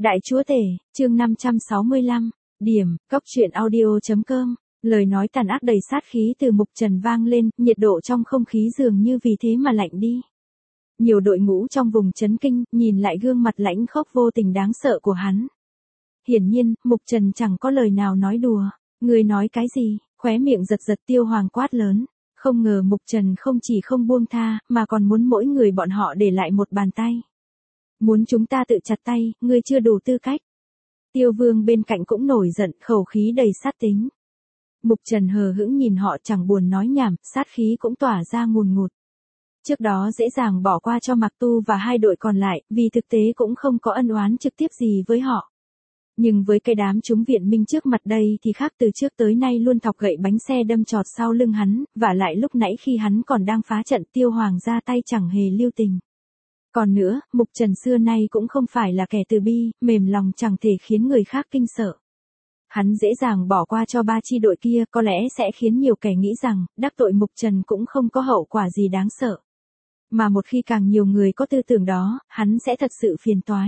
Đại chúa tể, chương 565, điểm, cốc truyện audio.com, lời nói tàn ác đầy sát khí từ Mục Trần vang lên, nhiệt độ trong không khí dường như vì thế mà lạnh đi. Nhiều đội ngũ trong vùng chấn kinh, nhìn lại gương mặt lãnh khốc vô tình đáng sợ của hắn. Hiển nhiên, Mục Trần chẳng có lời nào nói đùa, người nói cái gì, khóe miệng giật giật Tiêu Hoàng quát lớn. Không ngờ Mục Trần không chỉ không buông tha, mà còn muốn mỗi người bọn họ để lại một bàn tay. Muốn chúng ta tự chặt tay, ngươi chưa đủ tư cách. Tiêu Vương bên cạnh cũng nổi giận, khẩu khí đầy sát tính. Mục Trần hờ hững nhìn họ chẳng buồn nói nhảm, sát khí cũng tỏa ra ngùn ngụt. Trước đó dễ dàng bỏ qua cho Mạc Tu và hai đội còn lại, vì thực tế cũng không có ân oán trực tiếp gì với họ. Nhưng với cái đám chúng viện minh trước mặt đây thì khác, từ trước tới nay luôn thọc gậy bánh xe đâm trọt sau lưng hắn, và lại lúc nãy khi hắn còn đang phá trận Tiêu Hoàng ra tay chẳng hề lưu tình. Còn nữa, Mục Trần xưa nay cũng không phải là kẻ từ bi, mềm lòng chẳng thể khiến người khác kinh sợ. Hắn dễ dàng bỏ qua cho ba chi đội kia, có lẽ sẽ khiến nhiều kẻ nghĩ rằng, đắc tội Mục Trần cũng không có hậu quả gì đáng sợ. Mà một khi càng nhiều người có tư tưởng đó, hắn sẽ thật sự phiền toái.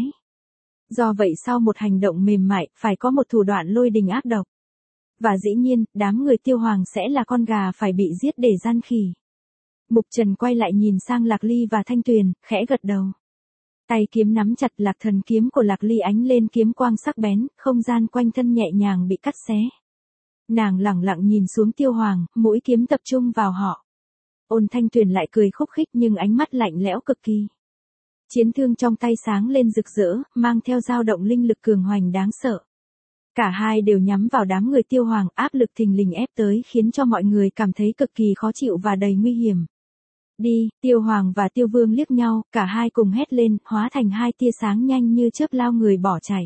Do vậy sau một hành động mềm mại, phải có một thủ đoạn lôi đình ác độc. Và dĩ nhiên, đám người Tiêu Hoàng sẽ là con gà phải bị giết để gian khỉ. Mục Trần quay lại nhìn sang Lạc Ly và Thanh Tuyền, khẽ gật đầu. Tay kiếm nắm chặt Lạc Thần kiếm của Lạc Ly ánh lên kiếm quang sắc bén, không gian quanh thân nhẹ nhàng bị cắt xé. Nàng lẳng lặng nhìn xuống Tiêu Hoàng, mũi kiếm tập trung vào họ. Ôn Thanh Tuyền lại cười khúc khích nhưng ánh mắt lạnh lẽo cực kỳ. Chiến thương trong tay sáng lên rực rỡ, mang theo dao động linh lực cường hoành đáng sợ. Cả hai đều nhắm vào đám người Tiêu Hoàng, áp lực thình lình ép tới khiến cho mọi người cảm thấy cực kỳ khó chịu và đầy nguy hiểm. Đi, Tiêu Hoàng và Tiêu Vương liếc nhau, cả hai cùng hét lên, hóa thành hai tia sáng nhanh như chớp lao người bỏ chạy.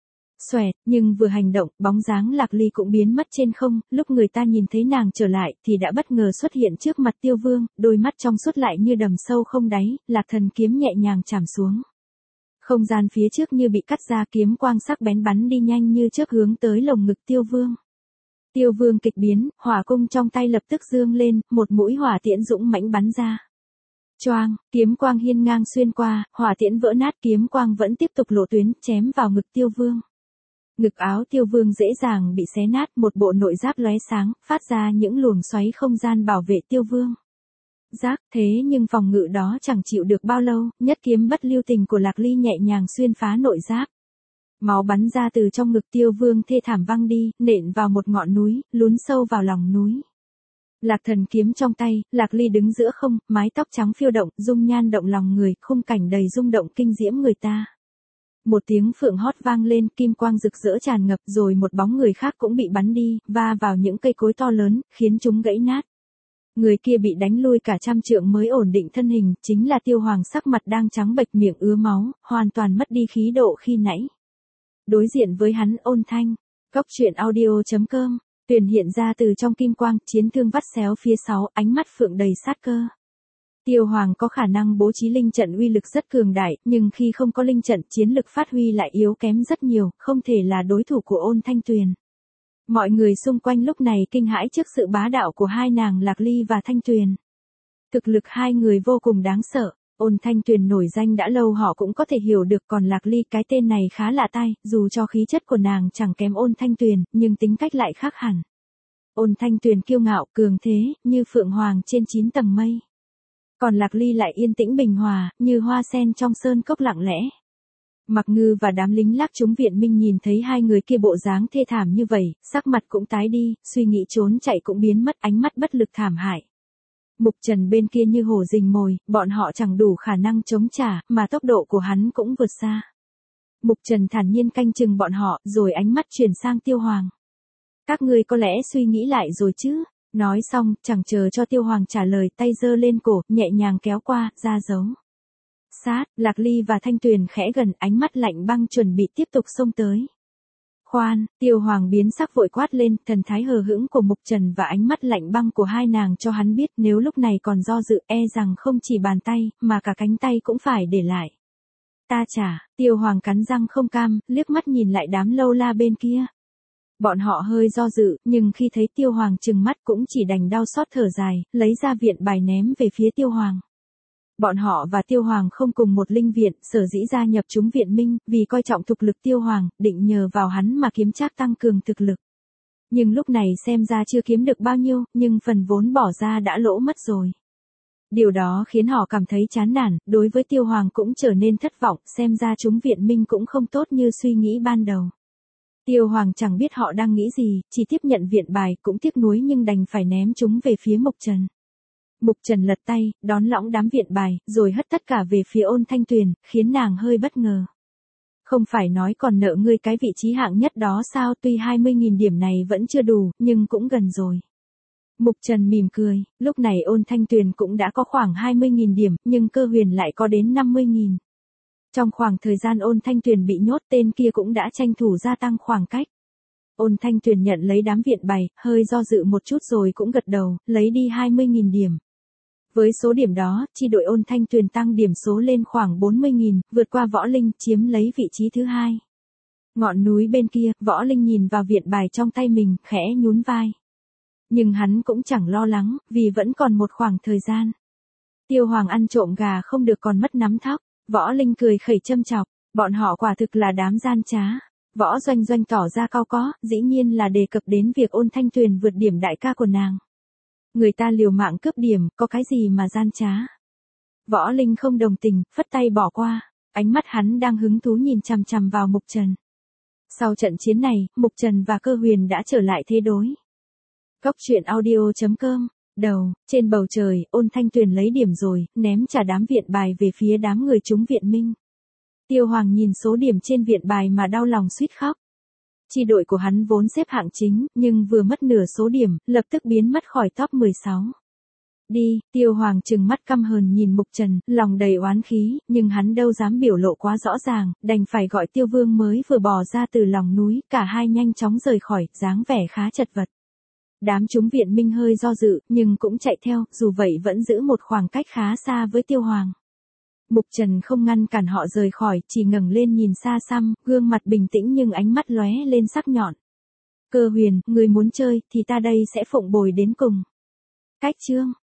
Xoẹt, nhưng vừa hành động, bóng dáng Lạc Ly cũng biến mất trên không, lúc người ta nhìn thấy nàng trở lại thì đã bất ngờ xuất hiện trước mặt Tiêu Vương, đôi mắt trong suốt lại như đầm sâu không đáy, Lạc Thần kiếm nhẹ nhàng chạm xuống. Không gian phía trước như bị cắt ra, kiếm quang sắc bén bắn đi nhanh như chớp hướng tới lồng ngực Tiêu Vương. Tiêu Vương kịch biến, hỏa cung trong tay lập tức dương lên, một mũi hỏa tiễn dũng mãnh bắn ra. Choang, kiếm quang hiên ngang xuyên qua, hỏa tiễn vỡ nát, kiếm quang vẫn tiếp tục lộ tuyến, chém vào ngực Tiêu Vương. Ngực áo Tiêu Vương dễ dàng bị xé nát, một bộ nội giáp lóe sáng, phát ra những luồng xoáy không gian bảo vệ Tiêu Vương. Giác, thế nhưng phòng ngự đó chẳng chịu được bao lâu, nhất kiếm bất lưu tình của Lạc Ly nhẹ nhàng xuyên phá nội giáp. Máu bắn ra từ trong ngực Tiêu Vương thê thảm văng đi, nện vào một ngọn núi, lún sâu vào lòng núi. Lạc Thần kiếm trong tay, Lạc Ly đứng giữa không, mái tóc trắng phiêu động, dung nhan động lòng người, khung cảnh đầy rung động kinh diễm người ta. Một tiếng phượng hót vang lên, kim quang rực rỡ tràn ngập, rồi một bóng người khác cũng bị bắn đi, va vào những cây cối to lớn, khiến chúng gãy nát. Người kia bị đánh lui cả trăm trượng mới ổn định thân hình, chính là Tiêu Hoàng, sắc mặt đang trắng bệch, miệng ứa máu, hoàn toàn mất đi khí độ khi nãy. Đối diện với hắn, Ôn Thanh, cốc truyện audio.com, Tuyền hiện ra từ trong kim quang, chiến thương vắt xéo phía sau, ánh mắt phượng đầy sát cơ. Tiêu Hoàng có khả năng bố trí linh trận uy lực rất cường đại, nhưng khi không có linh trận, chiến lực phát huy lại yếu kém rất nhiều, không thể là đối thủ của Ôn Thanh Tuyền. Mọi người xung quanh lúc này kinh hãi trước sự bá đạo của hai nàng Lạc Ly và Thanh Tuyền. Thực lực hai người vô cùng đáng sợ. Ôn Thanh Tuyền nổi danh đã lâu họ cũng có thể hiểu được, còn Lạc Ly cái tên này khá lạ tai, dù cho khí chất của nàng chẳng kém Ôn Thanh Tuyền, nhưng tính cách lại khác hẳn. Ôn Thanh Tuyền kiêu ngạo, cường thế, như phượng hoàng trên 9 tầng mây. Còn Lạc Ly lại yên tĩnh bình hòa, như hoa sen trong sơn cốc lặng lẽ. Mạc Ngư và đám lính Lác chúng viện minh nhìn thấy hai người kia bộ dáng thê thảm như vậy, sắc mặt cũng tái đi, suy nghĩ trốn chạy cũng biến mất, ánh mắt bất lực thảm hại. Mục Trần bên kia như hổ rình mồi, bọn họ chẳng đủ khả năng chống trả, mà tốc độ của hắn cũng vượt xa. Mục Trần thản nhiên canh chừng bọn họ, rồi ánh mắt chuyển sang Tiêu Hoàng. Các ngươi có lẽ suy nghĩ lại rồi chứ? Nói xong, chẳng chờ cho Tiêu Hoàng trả lời, tay giơ lên cổ, nhẹ nhàng kéo qua, ra dấu. Sát, Lạc Ly và Thanh Tuyền khẽ gần, ánh mắt lạnh băng chuẩn bị tiếp tục xông tới. Khoan, Tiêu Hoàng biến sắc vội quát lên, thần thái hờ hững của Mục Trần và ánh mắt lạnh băng của hai nàng cho hắn biết nếu lúc này còn do dự, e rằng không chỉ bàn tay, mà cả cánh tay cũng phải để lại. Ta trả, Tiêu Hoàng cắn răng không cam, liếc mắt nhìn lại đám lâu la bên kia. Bọn họ hơi do dự, nhưng khi thấy Tiêu Hoàng trừng mắt cũng chỉ đành đau xót thở dài, lấy ra viện bài ném về phía Tiêu Hoàng. Bọn họ và Tiêu Hoàng không cùng một linh viện, sở dĩ gia nhập chúng viện minh, vì coi trọng thực lực Tiêu Hoàng, định nhờ vào hắn mà kiếm trác tăng cường thực lực. Nhưng lúc này xem ra chưa kiếm được bao nhiêu, nhưng phần vốn bỏ ra đã lỗ mất rồi. Điều đó khiến họ cảm thấy chán nản, đối với Tiêu Hoàng cũng trở nên thất vọng, xem ra chúng viện minh cũng không tốt như suy nghĩ ban đầu. Tiêu Hoàng chẳng biết họ đang nghĩ gì, chỉ tiếp nhận viện bài, cũng tiếc nuối nhưng đành phải ném chúng về phía Mục Trần. Mục Trần lật tay, đón lõng đám viện bài, rồi hất tất cả về phía Ôn Thanh Tuyền, khiến nàng hơi bất ngờ. Không phải nói còn nợ ngươi cái vị trí hạng nhất đó sao, tuy 20.000 điểm này vẫn chưa đủ, nhưng cũng gần rồi. Mục Trần mỉm cười, lúc này Ôn Thanh Tuyền cũng đã có khoảng 20.000 điểm, nhưng Cơ Huyền lại có đến 50.000. Trong khoảng thời gian Ôn Thanh Tuyền bị nhốt, tên kia cũng đã tranh thủ gia tăng khoảng cách. Ôn Thanh Tuyền nhận lấy đám viện bài, hơi do dự một chút rồi cũng gật đầu, lấy đi 20.000 điểm. Với số điểm đó, chi đội Ôn Thanh Tuyền tăng điểm số lên khoảng 40.000, vượt qua Võ Linh, chiếm lấy vị trí thứ hai. Ngọn núi bên kia, Võ Linh nhìn vào viện bài trong tay mình, khẽ nhún vai. Nhưng hắn cũng chẳng lo lắng, vì vẫn còn một khoảng thời gian. Tiêu Hoàng ăn trộm gà không được còn mất nắm thóc. Võ Linh cười khẩy châm chọc, bọn họ quả thực là đám gian trá. Võ Doanh Doanh tỏ ra cau có, dĩ nhiên là đề cập đến việc Ôn Thanh Tuyền vượt điểm đại ca của nàng. Người ta liều mạng cướp điểm, có cái gì mà gian trá. Võ Linh không đồng tình, phất tay bỏ qua, ánh mắt hắn đang hứng thú nhìn chằm chằm vào Mục Trần. Sau trận chiến này, Mục Trần và Cơ Huyền đã trở lại thế đối. Cốc truyện audio.com. Đầu, trên bầu trời, Ôn Thanh Tuyền lấy điểm rồi, ném trả đám viện bài về phía đám người chúng viện minh. Tiêu Hoàng nhìn số điểm trên viện bài mà đau lòng suýt khóc. Chi đội của hắn vốn xếp hạng chính, nhưng vừa mất nửa số điểm, lập tức biến mất khỏi top 16. Đi, Tiêu Hoàng trừng mắt căm hờn nhìn Mục Trần, lòng đầy oán khí, nhưng hắn đâu dám biểu lộ quá rõ ràng, đành phải gọi Tiêu Vương mới vừa bò ra từ lòng núi, cả hai nhanh chóng rời khỏi, dáng vẻ khá chật vật. Đám chúng viện minh hơi do dự, nhưng cũng chạy theo, dù vậy vẫn giữ một khoảng cách khá xa với Tiêu Hoàng. Mục Trần không ngăn cản họ rời khỏi, chỉ ngẩng lên nhìn xa xăm, gương mặt bình tĩnh nhưng ánh mắt lóe lên sắc nhọn. Cơ Huyền, người muốn chơi, thì ta đây sẽ phụng bồi đến cùng. Cách chương.